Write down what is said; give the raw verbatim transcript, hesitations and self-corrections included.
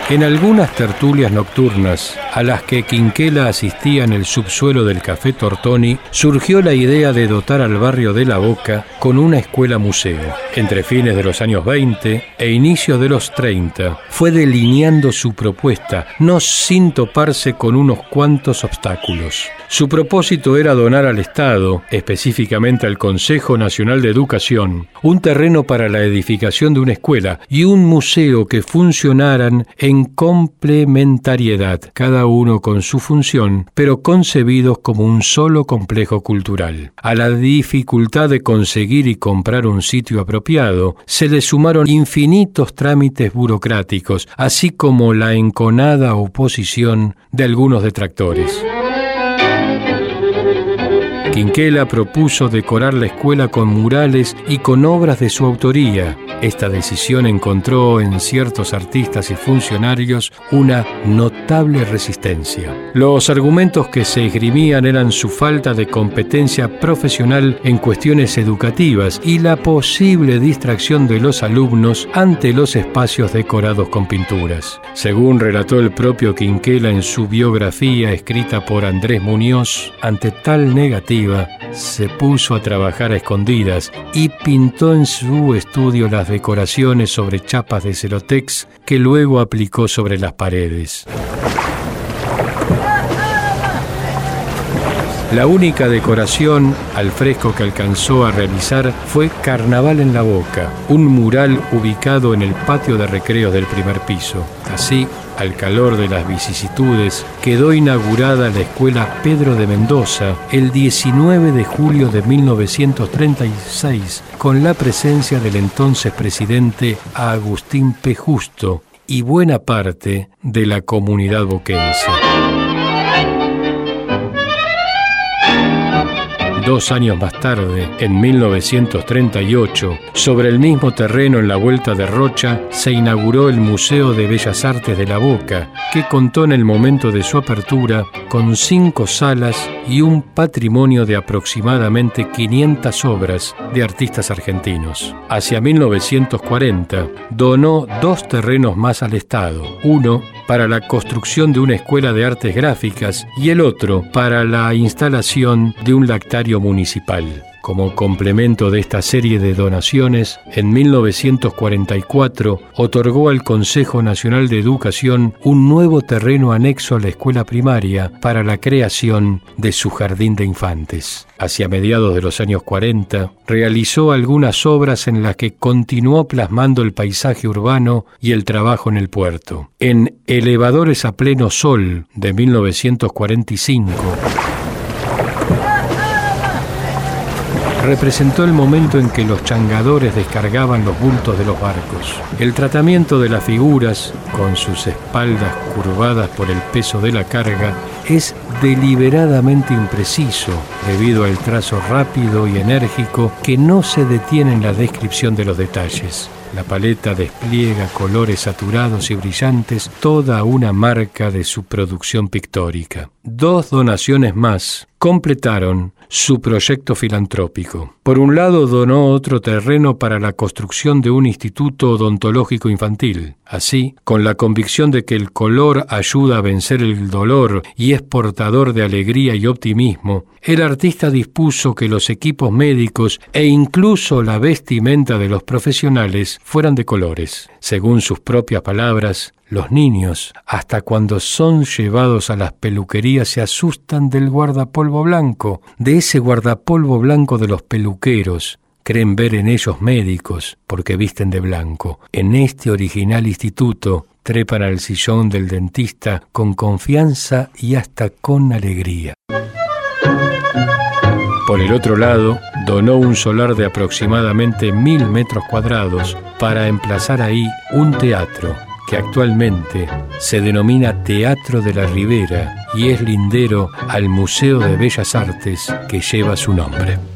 En algunas tertulias nocturnas, a las que Quinquela asistía en el subsuelo del Café Tortoni, surgió la idea de dotar al barrio de La Boca con una escuela museo. Entre fines de los años veinte e inicios de los treinta, fue delineando su propuesta, no sin toparse con unos cuantos obstáculos. Su propósito era donar al Estado, específicamente al Consejo Nacional de Educación, un terreno para la edificación de una escuela y un museo que funcionaran en complementariedad, cada uno con su función, pero concebidos como un solo complejo cultural. A la dificultad de conseguir y comprar un sitio apropiado, se le sumaron infinitos trámites burocráticos, así como la enconada oposición de algunos detractores. Quinquela propuso decorar la escuela con murales y con obras de su autoría. Esta decisión encontró en ciertos artistas y funcionarios una notable resistencia. Los argumentos que se esgrimían eran su falta de competencia profesional en cuestiones educativas y la posible distracción de los alumnos ante los espacios decorados con pinturas. Según relató el propio Quinquela en su biografía escrita por Andrés Muñoz, ante tal negativa, se puso a trabajar a escondidas y pintó en su estudio las decoraciones sobre chapas de celotex que luego aplicó sobre las paredes. La única decoración al fresco que alcanzó a realizar fue Carnaval en La Boca, un mural ubicado en el patio de recreos del primer piso. Así, al calor de las vicisitudes, quedó inaugurada la Escuela Pedro de Mendoza el diecinueve de julio de mil novecientos treinta y seis, con la presencia del entonces presidente Agustín P. Justo y buena parte de la comunidad boquense. Dos años más tarde, en mil novecientos treinta y ocho, sobre el mismo terreno en la Vuelta de Rocha, se inauguró el Museo de Bellas Artes de La Boca, que contó en el momento de su apertura con cinco salas y un patrimonio de aproximadamente quinientas obras de artistas argentinos. Hacia mil novecientos cuarenta, donó dos terrenos más al Estado, uno para la construcción de una escuela de artes gráficas y el otro para la instalación de un lactario municipal. Como complemento de esta serie de donaciones, en mil novecientos cuarenta y cuatro otorgó al Consejo Nacional de Educación un nuevo terreno anexo a la escuela primaria para la creación de su jardín de infantes. Hacia mediados de los años cuarenta, realizó algunas obras en las que continuó plasmando el paisaje urbano y el trabajo en el puerto. En Elevadores a pleno sol, de mil novecientos cuarenta y cinco, representó el momento en que los changadores descargaban los bultos de los barcos. El tratamiento de las figuras, con sus espaldas curvadas por el peso de la carga, es deliberadamente impreciso debido al trazo rápido y enérgico que no se detiene en la descripción de los detalles. La paleta despliega colores saturados y brillantes, toda una marca de su producción pictórica. Dos donaciones más completaron su proyecto filantrópico. Por un lado, donó otro terreno para la construcción de un instituto odontológico infantil. Así, con la convicción de que el color ayuda a vencer el dolor y es portador de alegría y optimismo, el artista dispuso que los equipos médicos e incluso la vestimenta de los profesionales fueran de colores. Según sus propias palabras, los niños, hasta cuando son llevados a las peluquerías, se asustan del guardapolvo blanco, de ese guardapolvo blanco de los peluqueros. Creen ver en ellos médicos porque visten de blanco. En este original instituto trepan al sillón del dentista con confianza y hasta con alegría. Por el otro lado, donó un solar de aproximadamente mil metros cuadrados para emplazar ahí un teatro que actualmente se denomina Teatro de la Ribera y es lindero al Museo de Bellas Artes que lleva su nombre.